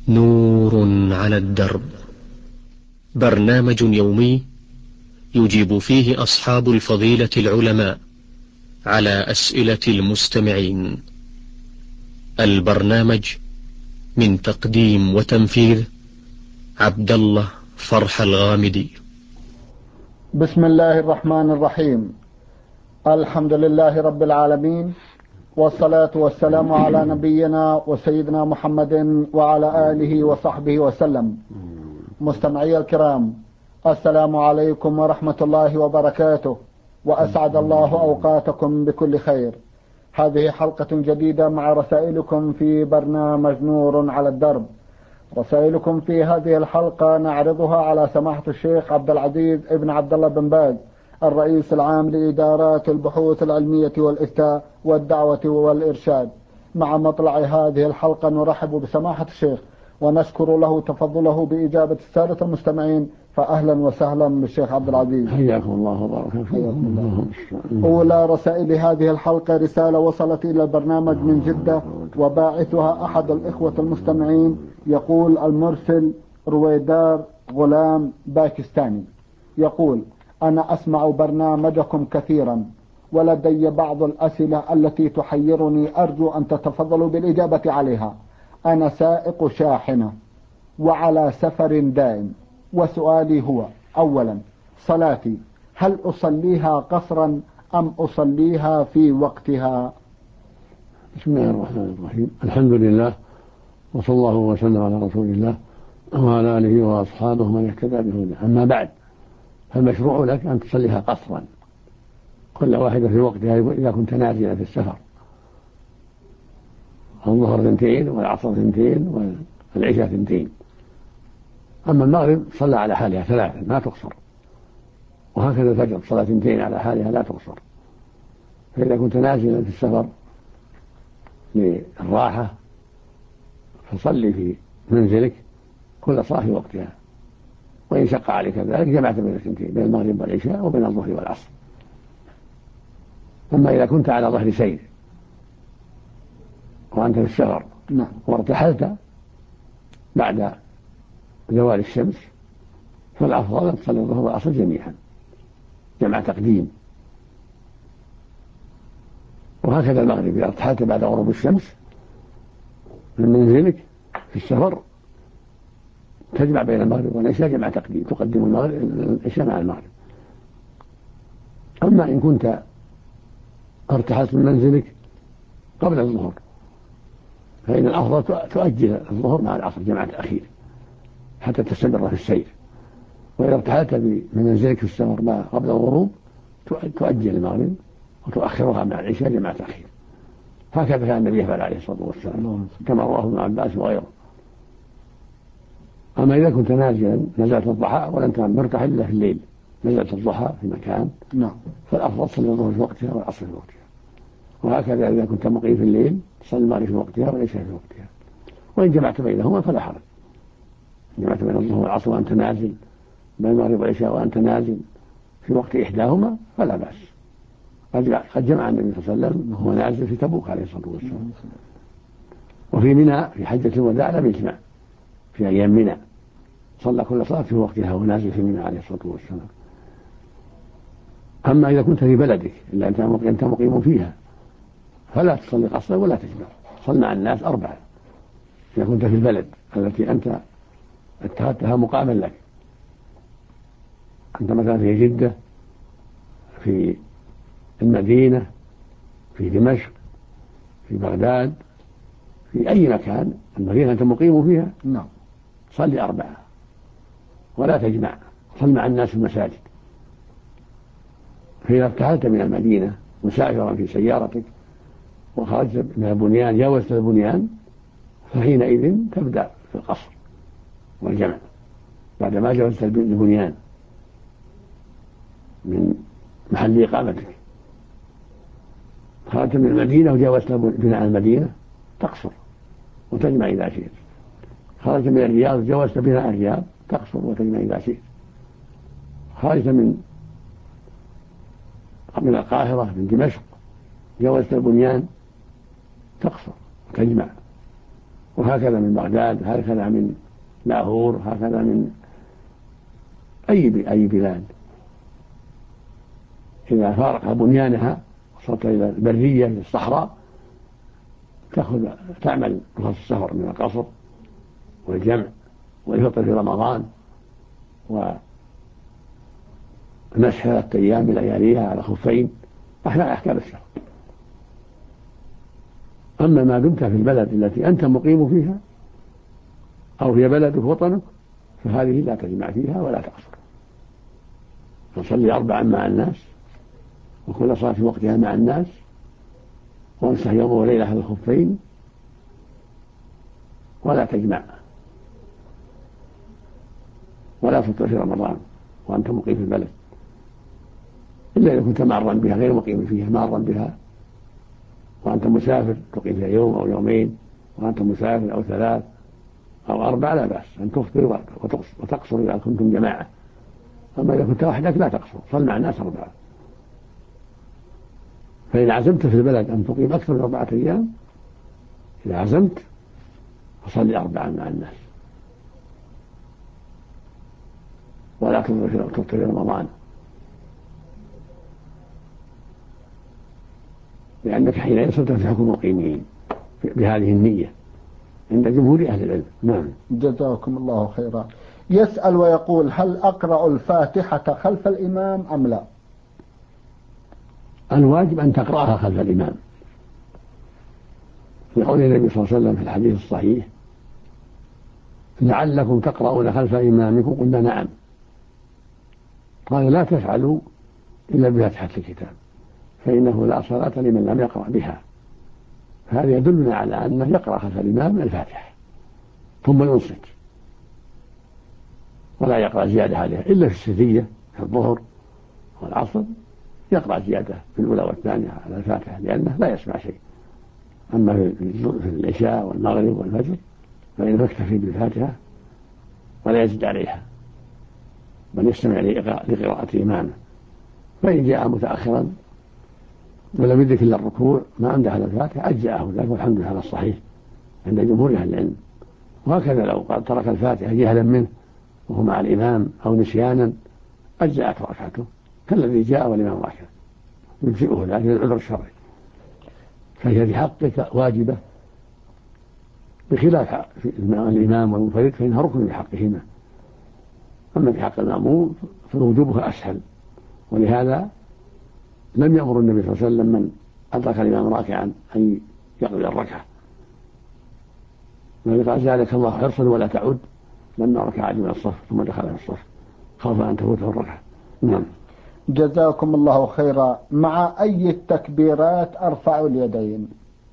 نور على الدرب، برنامج يومي يجيب فيه أصحاب الفضيلة العلماء على أسئلة المستمعين. البرنامج من تقديم وتنفيذ عبد الله فرح الغامدي. بسم الله الرحمن الرحيم. الحمد لله رب العالمين، والصلاة والسلام على نبينا وسيدنا محمد وعلى آله وصحبه وسلم. مستمعي الكرام، السلام عليكم ورحمة الله وبركاته، وأسعد الله أوقاتكم بكل خير. هذه حلقة جديدة مع رسائلكم في برنامج نور على الدرب. رسائلكم في هذه الحلقة نعرضها على سماحة الشيخ عبد العزيز ابن عبد الله بن باز، الرئيس العام لإدارات البحوث العلمية والإفتاء والدعوة والإرشاد. مع مطلع هذه الحلقة نرحب بسماحة الشيخ ونشكر له تفضله بإجابة السادة المستمعين، فأهلا وسهلا بالشيخ عبد العزيز. حياكم الله وبارك فيكم. أولى رسائل هذه الحلقة رسالة وصلت إلى البرنامج من جدة، وباعثها أحد الإخوة المستمعين، يقول المرسل رويدار غلام باكستاني، يقول: أنا أسمع برنامجكم كثيرا، ولدي بعض الأسئلة التي تحيرني، أرجو أن تتفضلوا بالإجابة عليها. أنا سائق شاحنة وعلى سفر دائم، وسؤالي هو: أولا، صلاتي هل أصليها قصرا أم أصليها في وقتها؟ بسم الله الرحمن الرحيم. الحمد لله، وصلى الله وسلم على رسول الله وعلى آله وأصحابه من اهتدى بهداه. أما بعد، فالمشروع لك أن تصليها قصرا، كل واحدة في وقتها إذا كنت نازلا في السفر. الظهر 2 والعصر 2 والعشاء 2. أما المغرب صلى على حالها 3 ما تقصر، وهكذا الفجر صلاة 2 على حالها لا تقصر. فإذا كنت نازلا في السفر للراحة فصلي في منزلك كل صلاة في وقتها، وإن شق عليك ذلك جمعت بين الثنتين، بين المغرب والعشاء وبين الظهر والعصر. أما إذا كنت على ظهر سير وأنت في السفر وارتحلت بعد زوال الشمس، فالأفضل أن تصلي الظهر والعصر جميعا جمع تقديم. وهكذا المغرب إذا ارتحلت بعد غروب الشمس من منزلك في السفر تجمع بين المغرب والعشاء جمع تقديم، تقدم العشاء مع المغرب. أما إن كنت ارتحلت من منزلك قبل الظهر فإن الأفضل تؤجل الظهر مع العصر جمع تأخير حتى تستمر في السير. وإذا ارتحلت من منزلك في السفر ما قبل الغروب تؤجل المغرب وتؤخرها مع العشاء جمع تأخير. هكذا كان النبي يفعل عليه الصلاة والسلام كما رواه ابن عباس وغيره. أما إذا كنت نازلا نزلت الضحى ولم تكن مرتحل إلا في الليل، نزلت الضحى في مكان فالأفضل تصلي الظهر في وقتها والعصر في وقتها. وهكذا إذا كنت مقيم في الليل تصلي المغرب في وقتها والعشاء في وقتها. وإن جمعت بينهما فلا حرج، جمعت بين الظهر والعصر وأنت نازل، بين المغرب والعشاء وأنت نازل في وقت إحداهما فلا بأس. قد جمع النبي صلى الله عليه وسلم وهو نازل في تبوك عليه الصلاة والسلام. وفي منى في حجة الوداع لم يجمع في أيام منى، صلى كل صلاة في وقتها وهو نازل في منى عليه الصلاة والسلام. أما إذا كنت في بلدك إلا أنت مقيم فيها فلا تصلي قصرا ولا تجمع، صل مع الناس 4 إذا كنت في البلد التي أنت اتخذتها مقاما لك. أنت مثلا في جدة، في المدينة، في دمشق، في بغداد، في أي مكان المدينة أنت مقيم فيها صلي 4 ولا تجمع، صل مع الناس في المساجد. فإذا ارتحلت من المدينة مسافرا في سيارتك وخرجت من البنيان جاوزت البنيان فحينئذ تبدأ في القصر والجمع بعدما جاوزت البنيان من محل إقامتك. خرجت من المدينة وجاوزت بناء المدينة تقصر وتجمع إذا شئت. خرجت من الرياض وجاوزت بناء الرياض تقصر وتجمع إذا شئت. خرجت من القاهرة من دمشق جاوزت البنيان تقصر وتجمع. وهكذا من بغداد، هكذا من لاهور، هكذا من أي بلاد. إذا فارق بنيانها وصلت إلى البرية إلى الصحراء تعمل رخص السفر من القصر والجمع والفطر في رمضان ومسح 3 أيام بلياليها على خفين، أحكام السفر. أما ما دمت في البلد التي أنت مقيم فيها أو هي بلدك وطنك فهذه لا تجمع فيها ولا تقصر، تصلي 4 مع الناس وكل صلاة في وقتها مع الناس، وامسح يوم وليلة على الخفين، ولا تجمع ولا تفطر في رمضان وأنت مقيم في البلد، إلا إذا كنت معرا بها غير مقيم فيها، معرا بها وأنت مسافر تقيم فيها يوم أو يومين، وأنت مسافر أو 3 أو 4 لا بأس أن تفطر وتقصر إذا كنتم جماعة. أما إذا كنت وحدك لا تقصر، صل مع الناس 4. فإن عزمت في البلد أن تقيم أكثر من 4 أيام، إذا عزمت فصلي 4 مع الناس ولا تفطر في رمضان، لأنك حينئذ صرت في حكم المقيمين بهذه النية عند جمهور أهل العلم. نعم. جزاكم الله خيرا. يسأل ويقول: هل أقرأ الفاتحة خلف الإمام أم لا؟ الواجب أن تقرأها خلف الإمام، لقول النبي صلى الله عليه وسلم في الحديث الصحيح: لعلكم تقرؤون خلف إمامكم. قلنا نعم. قال: لا تفعلوا إلا بفاتحة الكتاب فإنه لا صلاة لمن لم يقرأ بها. هذا يدلنا على أنه يقرأ خلف الإمام الفاتحة ثم ينصت ولا يقرأ زيادة عليها، إلا في السرية في الظهر والعصر يقرأ زيادة في الأولى والثانية على الفاتحة لأنه لا يسمع شيء. أما في العشاء والمغرب والفجر فإنه يكتفي بالفاتحة ولا يزيد عليها، بل يستمع لقراءة إمامه. فإن جاء متأخرا ولم يدرك إلا الركوع ما عنده على الفاتحة أجزأه ذلك، والحمد لله على الصحيح عند جمهور أهل العلم. وهكذا لو قد ترك الفاتحة جهلا منه وهو مع الإمام أو نسيانا أجزأت ركعته كالذي جاء والإمام راكع، يجزئه ذلك للعذر الشرعي. فهي في حقك واجبة بخلاف الإمام والمنفرد فإنها ركن بحقهما. أما في حق المأموم فوجوبها أسهل، ولهذا لم يأمر النبي صلى الله عليه وسلم من أدرك الإمام راكعا أن يقضي الركعة، بل قال: زادك الله حرصا ولا تعد، لما ركع من الصف ثم دخل في الصف خوف أن تفوته الركعة. نعم. جزاكم الله خيرا. مع أي التكبيرات أرفع اليدين؟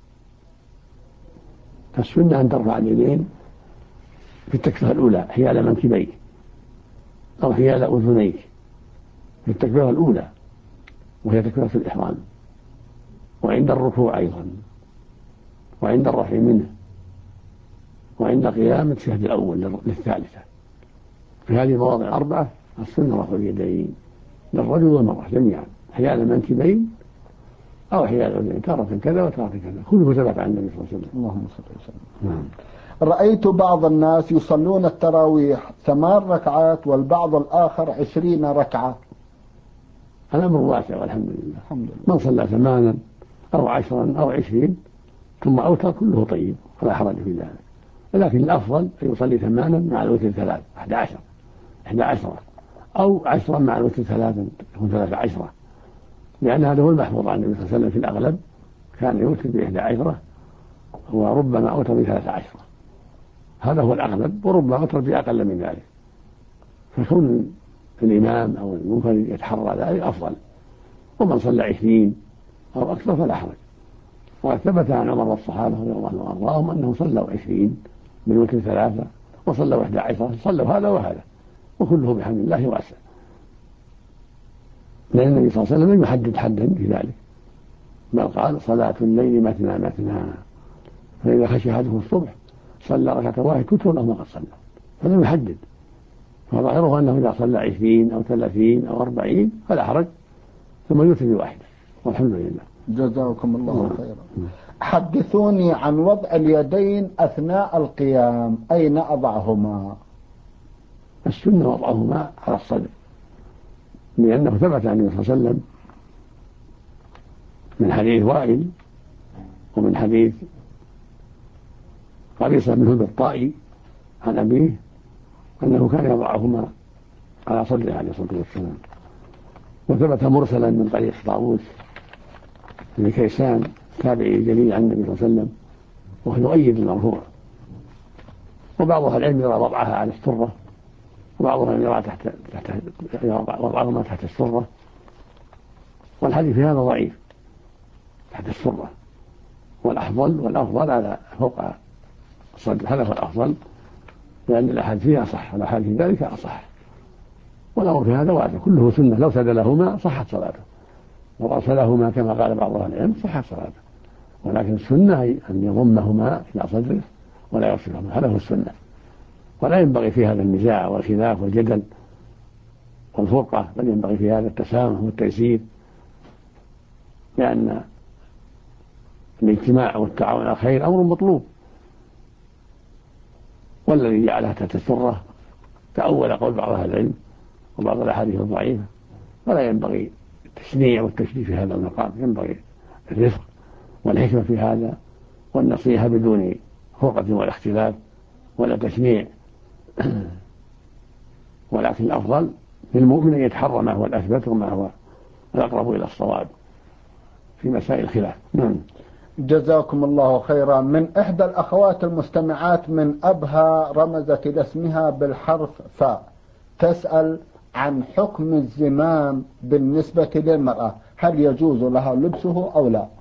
السنة أن ترفع اليدين في التكبيرة الأولى حيال منكبيك أو حيال أذنيك، في التكبيرة الأولى وهي تكبيرة الإحرام، وعند الركوع أيضا، وعند الرفع منه، وعند قيام التشهد الأول للثالثة. في هذه المواضع 4 السنة رفع اليدين للرجل والمرأة جميعا حيال منكبين أو حيال الأذنين، تارة كذا وتارة كذا، كله ثبت عن النبي صلى الله عليه وسلم. اللهم صل وسلم. نعم. رأيت بعض الناس يصلون التراويح 8 ركعات والبعض الآخر 20 ركعة. الأمر واسع والحمد لله. الحمد لله. من صلى 8 أو 10 أو 20 ثم أوتر كله طيب ولا حرج في ذلك، ولكن الأفضل أن يصلي 8 مع الوتر 3 11 أو 10 مع الوتر 3 يكون 13، لأن هذا هو المحفوظ عن النبي صلى الله عليه وسلم في الأغلب كان يوتر ب11 وربما أوتر ب13، هذا هو الأغلب، وربما أوتر بأقل من ذلك. فكون الإمام أو المنفرد يتحرى ذلك أفضل، ومن صلى 20 أو أكثر فلا حرج. وقد ثبت عن عمر والصحابة رضي الله عنهم وأرضاهم أنهم صلوا 20 من وتر 3 وصلوا 11، صلوا هذا وهذا وكله بحمد الله واسع، لأن النبي صلى الله عليه وسلم لم يحدد حدا في ذلك، بل قال: صلاة الليل مثنى مثنى، فإذا خشي أحدكم الصبح صلى ركعة واحدة كتر له ما قد صلى، فلم يحدد. فظاهره أنه إذا صلى 20 أو 30 أو 40 فلا حرج، ثم يوتر بواحدة والحمد لله. جزاكم الله خيرا. حدثوني عن وضع اليدين أثناء القيام، أين أضعهما؟ السنة وضعهما على الصدر، لأنه ثبت عن النبي صلى الله عليه وسلم من حديث وائل ومن حديث قبيصة بن هدى الطائي عن أبيه أنه كان يضعهما على صدره عليه الصلاة والسلام. وثبت مرسلا من طريق طاووس بن كيسان تابعي جليل عن النبي صلى الله عليه وسلم، وهو يؤيد المرفوع. وبعض أهل العلم يرى وضعها على السرة، وبعضهم يرى وضعهما تحت السرة، والحديث هذا ضعيف تحت السرة، والأفضل على فوق الصدر. هذا هو الأفضل، لأن الأحاديث فيها صح والأحاديث في ذلك أصح، والأمر في هذا واجب كله سنة. لو سدلهما صحت صلاته، ورسلهما كما قال بعض أهل العلم صحت صلاته، ولكن السنة أن يضمهما إلى صدره ولا يرسلهما، هذا هو السنة. ولا ينبغي في هذا النزاع والخلاف والجدل والفرقة، بل ينبغي في هذا التسامح والتيسير، لأن الاجتماع والتعاون على الخير أمر مطلوب. والذي جعلها تحت السرة تأول قول بعض أهل العلم وبعض الأحاديث الضعيفة، ولا ينبغي التشنيع والتشديد في هذا المقام، ينبغي الرفق والحكمة في هذا والنصيحة بدون فرقة ولا اختلاف ولا تشنيع. ولكن الأفضل للمؤمن أن يتحرى ما هو الأثبت وما هو الأقرب إلى الصواب في مسائل الخلاف. جزاكم الله خيرا. من إحدى الأخوات المستمعات من أبها رمزت إلى اسمها بالحرف فاء، تسأل عن حكم الزمام بالنسبة للمرأة، هل يجوز لها لبسه أو لا؟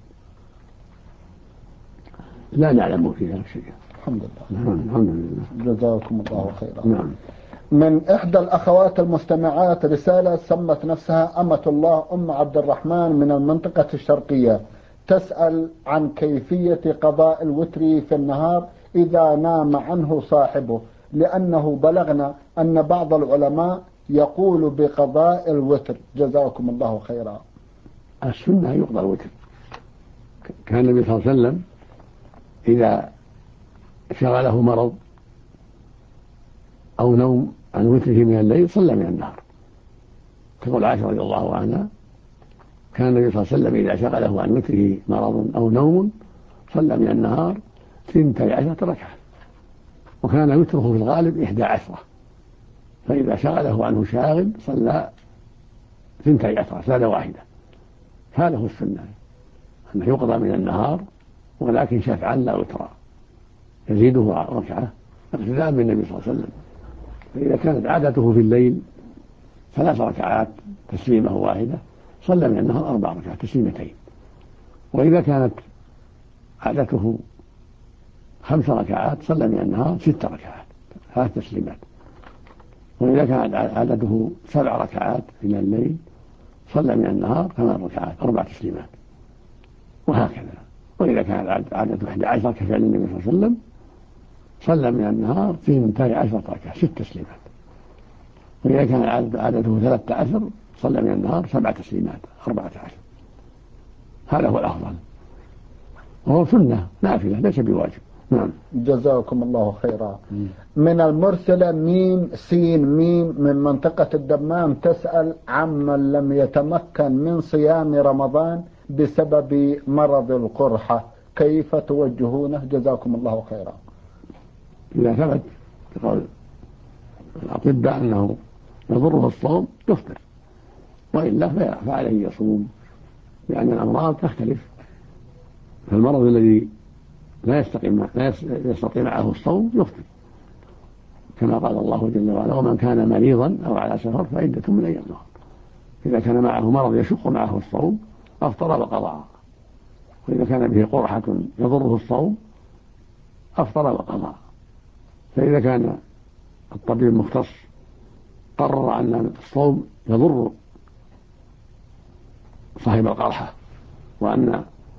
لا نعلم في ذلك شيء. الحمد لله. الحمد لله. جزاكم الله خيرا. من إحدى الأخوات المستمعات رسالة سمت نفسها أمة الله أم عبد الرحمن من المنطقة الشرقية، تسأل عن كيفية قضاء الوتر في النهار إذا نام عنه صاحبه، لأنه بلغنا أن بعض العلماء يقول بقضاء الوتر. جزاكم الله خيرا. السنة يقضى الوتر. كان النبي صلى الله عليه وسلم إذا شغله مرض أو نوم عن وتره من الليل صلى من النهار. تقول عائشة رضي الله عنها كان النبي صلى الله عليه وسلم إذا شغله عن وتره مرض أو نوم صلى من النهار 12 ركعة، وكان وتره في الغالب 11، فإذا شغله عنه شاغل صلى 12 صلاة واحدة. هذا هو السنة، أنه يقضى من النهار ولكن شفعا لا وترا، يزيده ركعة اقتداء بالنبي صلى الله عليه وسلم. فإذا كانت عادته في الليل 3 ركعات تسليمة واحدة صلى من النهار 4 ركعات تسليمتين، وإذا كانت عادته 5 ركعات صلى من النهار 6 ركعات 3 تسليمات، وإذا كانت عادته 7 ركعات من الليل صلى من النهار 8 ركعات 4 تسليمات، وهكذا. وإذا كانت عادته 11 كفعل النبي صلى الله عليه وسلم صلى من النهار 12 ركعة 6 تسليمات، وإذا كان عادته 13 صلى من النهار 7 تسليمات 14. هذا هو الأفضل، وهو سنة نافلة ليس بواجب. جزاكم الله خيرا. من المرسلة ميم سين ميم من منطقة الدمام تسأل عمن لم يتمكن من صيام رمضان بسبب مرض القرحة، كيف توجهونه؟ جزاكم الله خيرا. إذا ثبت قول الأطباء أنه يضره الصوم يفطر، وإلا فعليه يصوم، لأن الأمراض تختلف. فالمرض الذي لا يستطيع معه الصوم يفطر، كما قال الله جل وعلا ومن كان مريضا أو على سفر فعدة من أيام أخرى. إذا كان معه مرض يشق معه الصوم أفطر وقضى، وإذا كان به قرحة يضره الصوم أفطر وقضى. فإذا كان الطبيب المختص قرر أن الصوم يضر صاحب القرحة وأن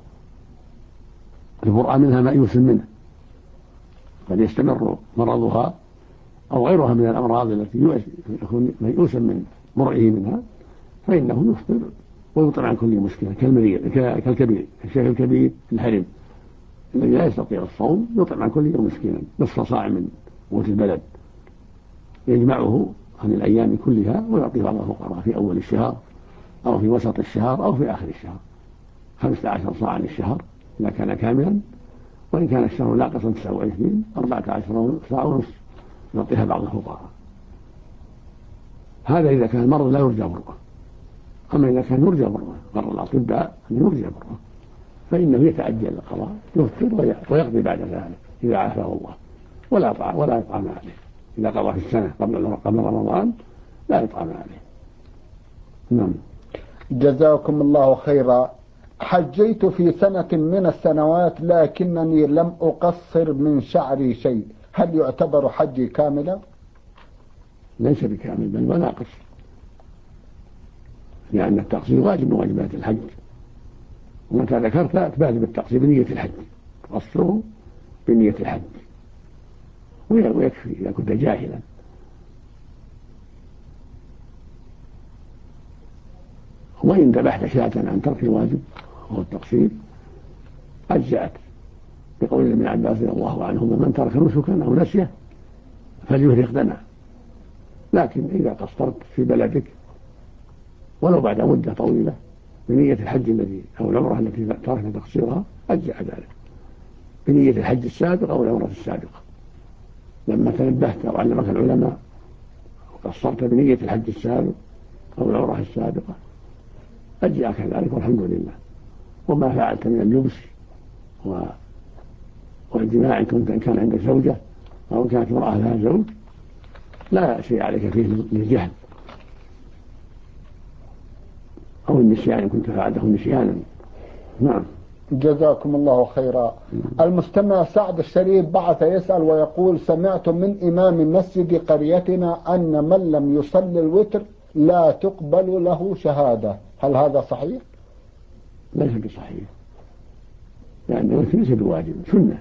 البرء منها مأيوس منه قد يستمر مرضها أو غيرها من الأمراض التي يكون ميؤوسا من برئه منها، فإنه يفطر ويطعم عن كل مشكلة كالمريض كالكبير الشيخ الكبير الحرم الذي لا يستطيع الصوم يطعم عن كل يوم مسكينا نصف صاع من قوت البلد، يجمعه عن الأيام كلها ويعطي بعض الفقراء في أول الشهر أو في وسط الشهر أو في آخر الشهر، 15 صاعا للشهر إذا كان كاملا، وإن كان الشهر ناقصا 29 14 صاع ونصف يعطيها بعض الفقراء. هذا إذا كان المرض لا يرجى بره. أما إذا كان يرجى بره، قرر الأطباء أن يرجى بره، فإنه يتأجل القضاء، يفطر ويقضي بعد ذلك إذا عافاه الله، ولا يطعم عليه. إذا قضى في السنة قبل رمضان لا يطعم عليه. نعم. جزاكم الله خيرا. حجيت في سنة من السنوات لكنني لم أقصر من شعري شيء، هل يعتبر حجي كاملا؟ ليس بكامل بل وناقص، لأن التقصير واجب من واجبات الحج، وأنت ذكرت تبادر بالتقصير بنية الحج، تقصره بنية الحج ويكفي إذا كنت جاهلا. وإن ذبحت شاة عن ترك الواجب وهو التقصير أجزأت، بقول ابن عباس رضي الله عنهما: من ترك نسكا أو نسيه فليهرق دمه. لكن إذا قصرت في بلدك ولو بعد مدة طويلة بنية الحج الذي أو العمرة التي تركت تقصيرها أجزأ ذلك بنية الحج السابق أو العمرة السابقة. لما تنبهت أو علمك العلماء وقصرت بنية الحج السابق أو العمرة السابقة أجزأ كذلك والحمد لله. وما فعلت من اللبس والجماع إن كان عندك زوجة أو كانت امرأة لها زوج لا شيء عليك فيه للجهل أو النسيان إن كنت فعلته نسيانا. نعم. جزاكم الله خيرا. المستمع سعد الشريف بعث يسأل ويقول: سمعت من إمام مسجد قريتنا أن من لم يصلي الوتر لا تقبل له شهادة، هل هذا صحيح؟ ليس بصحيح، لأن الوتر ليس بواجب، سنة.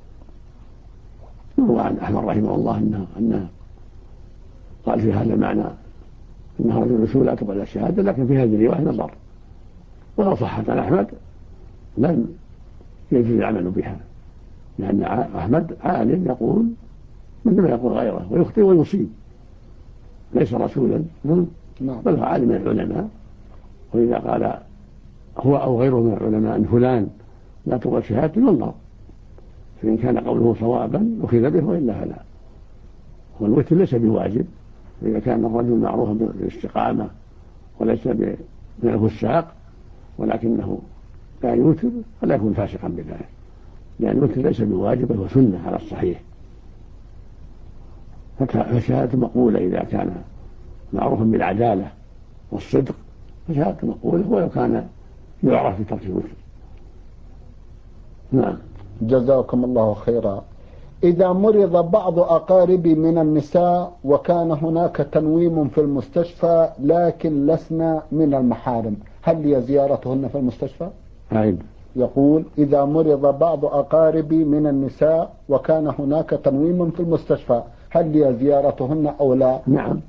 يروى عن أحمد رحمه الله أنه قال في هذا المعنى إنها رجل رسول لا تقبل الشهادة، لكن في هذه الرواية نظر، ولو صحت عن أحمد لم يجوز العمل بها، لأن أحمد عالم يقول مثل ما يقول غيره ويخطئ ويصيب، ليس رسولا بل هو عالم من العلماء. وإذا قال هو أو غيره من العلماء أن فلان لا تقبل شهادته ينظر، فإن كان قوله صوابا أخذ به وإلا فلا. والوتر ليس بواجب، وإذا كان الرجل معروفا بالاستقامة وليس من الفساق ولكنه لا يوتر فلا يكون فاسقا بذلك، لأن الوتر ليس بواجب بل هو سنة على الصحيح. فشهادة مقولة إذا كان معروفا بالعدالة والصدق فشهادة مقولة ولو كان يعرف بترك الوتر. نعم. جزاكم الله خيرا. إذا مرض بعض أقاربي من النساء وكان هناك تنويم في المستشفى لكن لسنا من المحارم، هل لي زيارتهن في المستشفى؟ عيب. يقول: إذا مرض بعض أقاربي من النساء وكان هناك تنويم في المستشفى هل لي زيارتهن أو لا؟ نعم،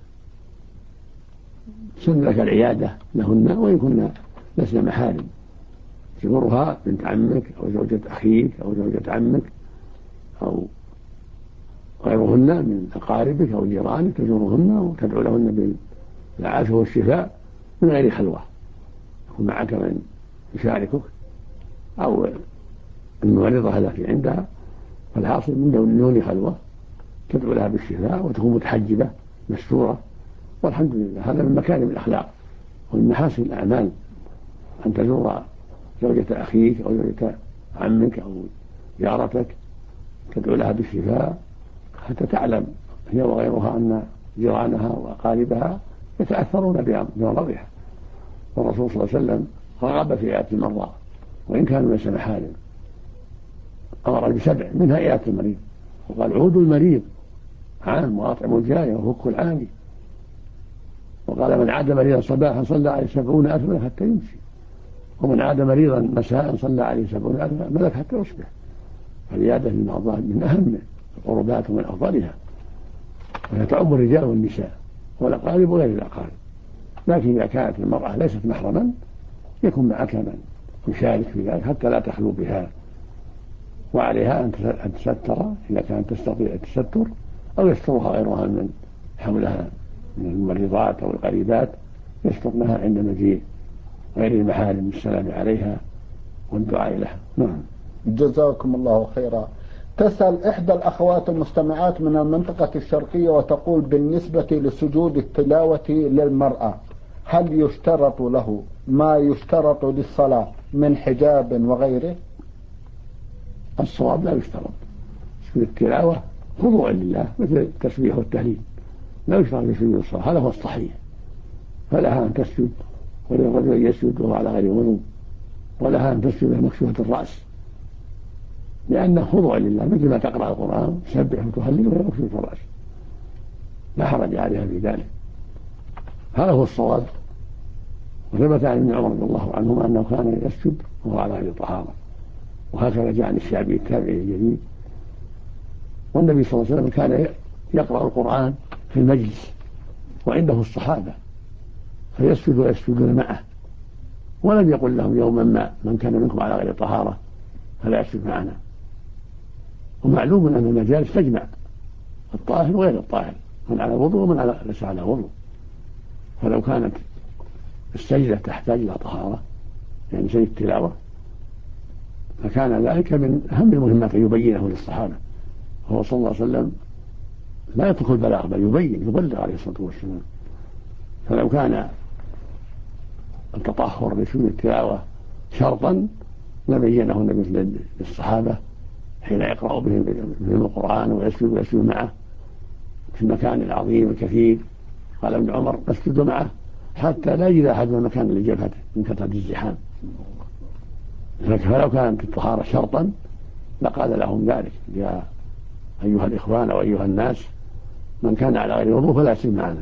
سن لك العيادة لهن وإن كنا لسنا محارم، تزورها بنت عمك أو زوجة أخيك أو زوجة عمك أو غيرهن من أقاربك أو جيرانك، تزورهن وتدعو لهن بالعافية والشفاء من غير خلوة، يكون معك من يشاركك أو الممرضة التي عندها، فالحاصل من دون خلوة تدعو لها بالشفاء وتكون متحجبة مستورة، والحمد لله. هذا من مكارم الأخلاق ومن محاسن الأعمال أن تزور زوجة أخيك أو زوجة عمك أو جارتك تدعو لها بالشفاء حتى تعلم هي وغيرها أن جيرانها وأقاربها يتأثرون بمرضها. والرسول صلى الله عليه وسلم رغب في عيادة المرضى وإن كانوا ليس محارم، أمر ب7 منها عيادة المريض، وقال: عودوا المريض عام وأطعموا الجائع وفكوا العاني. وقال: من عاد مريضا صباحا صلى عليه 70 ألف حتى يمشي، ومن عاد مريضا مساء صلى عليه 70 ألف ملك حتى يصبح. فالعيادة المرضى من أهم القربات ومن أفضلها، وهي تعم الرجال والنساء والأقارب وغير الأقارب. لكن إذا كانت المرأة ليست محرما يكون معك من يشارك في ذلك حتى لا تخلو بها وعليها أن تستر إذا كانت تستطيع التستر، أو يسترها غيرها من حولها من الممرضات أو القريبات، يسترنها عند مجيء غير المحارم بالسلام عليها والدعاء لها. نعم. جزاكم الله خيرا. تسأل إحدى الأخوات المستمعات من المنطقة الشرقية وتقول: بالنسبة لسجود التلاوة للمرأة، هل يشترط له ما يشترط للصلاة من حجاب وغيره؟ الصواب لا يشترط. سجود التلاوة خضوع لله مثل التسبيح والتهليل، لا يشترط في سجود الصلاة، هذا هو الصحيح. فلها أن تسجد، وللرجل أن يسجد وهو على غير وضوء، ولها أن تسجد مكشوفة الرأس، لأنه خضوع لله مثل ما تقرأ القرآن تسبح وتهلل وهي مكشوفة الرأس، لا حرج عليها في ذلك. هذا هو الصواب. وثبت عن ابن عمر رضي الله عنهما أنه كان يسجد وهو على غير طهارة، وهكذا جاء عن الشعبي التابعي الجليل. والنبي صلى الله عليه وسلم كان يقرأ القرآن في المجلس وعنده الصحابة فيسجد ويسجدون معه، ولم يقل لهم يوما ما من كان منكم على غير طهارة فلا يسجد معنا. ومعلوم أن المجالس تجمع الطاهر وغير الطاهر، من على وضوء ومن ليس على وضوء، فلو كانت السجدة تحتاج إلى طهارة يعني سجد التلاوة فكان ذلك من أهم المهمات أن يبينه للصحابة. هو صلى الله عليه وسلم لا يترك البلاغ بل يبلغ عليه الصلاة والسلام. فلو كان التطهر لسجود التلاوة شرطا لبينه النبي للصحابة حين يقرأ بهم القرآن ويسجد معه في المكان العظيم الكثير. قال ابن عمر: اسجد معه حتى لا يجد أحد من المكان اللي جبهته من كثرة الزحام. فلو كانت الطهارة شرطا لقال لهم ذلك: يا أيها الإخوان أو أيها الناس من كان على غير وضوء فلا يسجد معنا.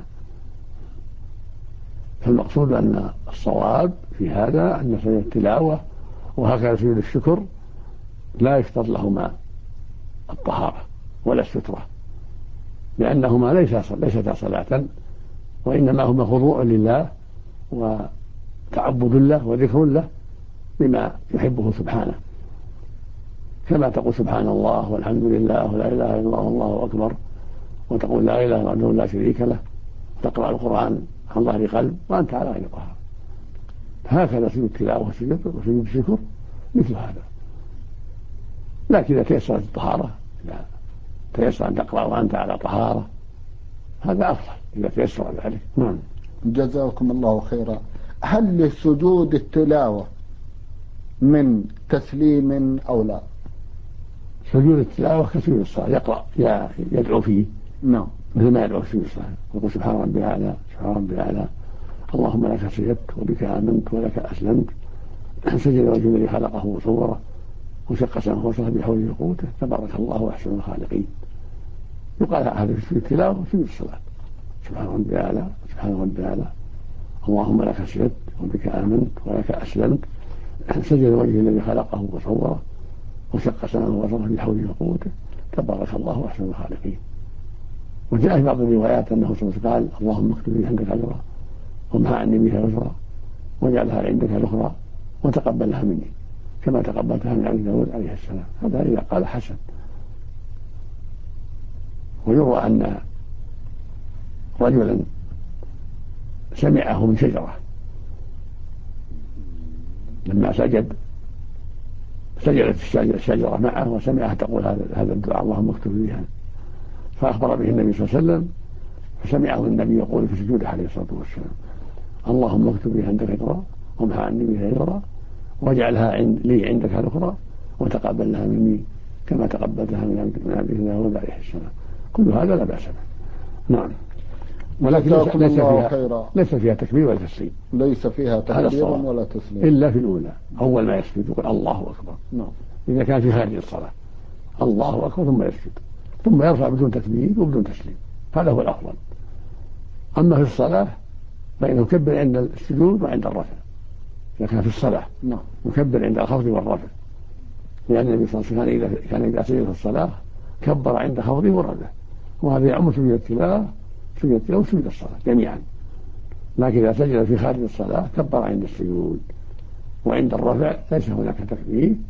فالمقصود أن الصواب في هذا أن سجود التلاوة وهكذا سجود الشكر لا يشترط لهما الطهارة ولا السترة، لأنهما ليستا صلاة، وإنما هما خضوع لله وتعبد له وذكر له بما يحبه سبحانه، كما تقول سبحان الله والحمد لله ولا إله إلا الله والله أكبر، وتقول لا إله إلا الله لا شريك له، تقرأ القرآن عن ظهر قلب وأنت على غير طهارة. هكذا سجود التلاوة وسجود الشكر مثل هذا. لكن إذا تيسرت الطهارة، إذا تيسر أن تقرأ وأنت على طهارة هذا أفضل إذا تيسر ذلك. نعم. جزاكم الله خيرا. هل لسجود التلاوة من تسليم أو لا؟ سجود التلاوة كسجود الصلاة، يقرأ يدعو فيه. نعم. مثل ما يدعو في سجود الصلاة، يقول سبحان ربي الأعلى سبحان ربي الأعلى، اللهم لك سجدت وبك آمنت ولك أسلمت، سجد وجه الذي خلقه وصوره وشق سمعه وصله بحوله وقوته، تبارك الله أحسن الخالقين. يقال هذا في سجود التلاوة وسجود الصلاة: سبحان ربي الأعلى سبحان ربي الأعلى، اللهم لك سجدت وبك آمنت ولك أسلمت، سجد وجه الذي خلقه وصوره وشق سمعه وصله بحوله وقوته، تبارك الله أحسن الخالقين. وجاء في بعض الروايات أنه صلى الله عليه وسلم قال: اللهم اكتب لي عندك أجرا وامحى عني بها يسرا واجعلها عندك الأخرى وتقبلها مني كما تقبلتها من أبي داود عليه السلام. هذا إذا قال حسن. ويروى أن رجلا سمعه من شجرة لما سجدت الشجرة معه وسمعها تقول هذا الدعاء: اللهم اكتب بها، فأخبر به النبي صلى الله عليه وسلم، فسمعه النبي يقول في سجوده عليه الصلاة والسلام: اللهم اكتب بها عندك أجرا وامحى عني بها يسرا واجعلها لي عندك الأخرى وتقبلها مني كما تقبلتها من أبي داود عليه السلام. كل هذا لا بأس به. نعم. ولكن ليس فيها تكبير ولا تسليم. ليس فيها تكبير ولا تسليم إلا في الأولى، أول ما يسجد يقول الله أكبر. نعم. إذا كان في خارج الصلاة الله أكبر ثم يسجد، ثم يرفع بدون تكبير وبدون تسليم، هذا هو الأفضل. أما في الصلاة فإنه يكبر عند السجود وعند الرفع إذا كان في الصلاة. نعم. يكبر عند الخفض والرفع، لأن النبي صلى الله عليه وسلم كان إذا سجد في الصلاة كبر عند خفضه ورفعه، وهذا يعم سجود التلاوة وسجود الصلاة جميعا. لكن إذا سجد في خارج الصلاة كبر عند السجود، وعند الرفع ليس هناك تكبير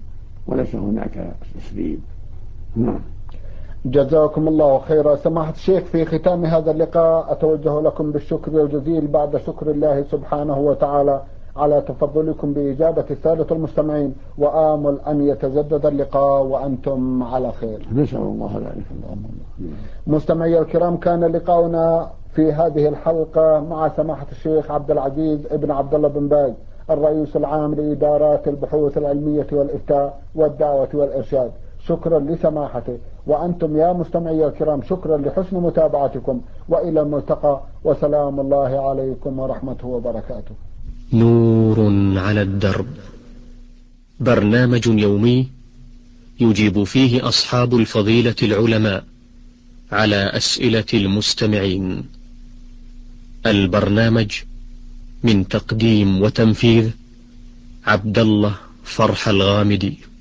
وليس هناك تسليم. نعم. جزاكم الله خيرا. سماحة الشيخ، في ختام هذا اللقاء أتوجه لكم بالشكر الجزيل بعد شكر الله سبحانه وتعالى على تفضلكم بإجابة السادة المستمعين، وآمل أن يتجدد اللقاء وأنتم على خير. نسأل الله ذلك. اللهم. مستمعي الكرام، كان لقاؤنا في هذه الحلقة مع سماحة الشيخ عبد العزيز ابن عبد الله بن باز، الرئيس العام لإدارات البحوث العلمية والإفتاء والدعوة والإرشاد. شكرا لسماحته، وأنتم يا مستمعي الكرام شكرا لحسن متابعتكم، وإلى الملتقى، وسلام الله عليكم ورحمته وبركاته. نور على الدرب، برنامج يومي يجيب فيه أصحاب الفضيلة العلماء على أسئلة المستمعين. البرنامج من تقديم وتنفيذ عبد الله فرح الغامدي.